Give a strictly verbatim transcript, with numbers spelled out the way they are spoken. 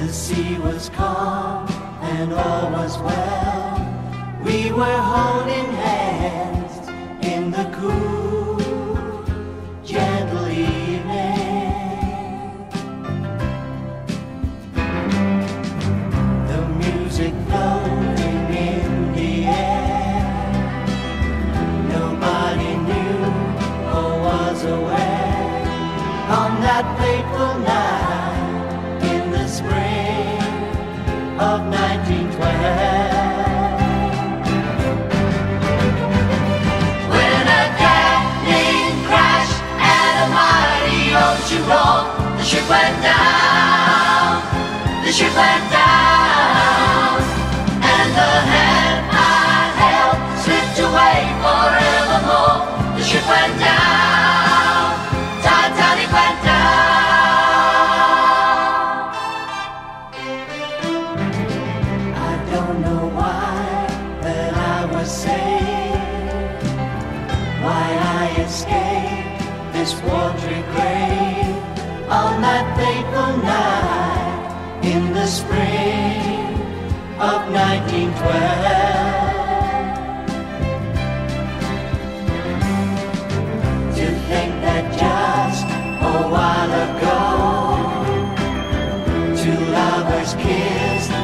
sea was calm and all was well. We were holding hands in the cool, gentle evening. The music floating in the air. Nobody knew or was aware on that fateful night in the spring of nineteen twelve. Ocean roll, the ship went down, the ship went down, and the hand I held slipped away forevermore. The ship went down, Titanic went down. I don't know why that I was saved, why I escaped this watery grave on that fateful night in the spring of nineteen twelve. To think that just a while ago two lovers kissed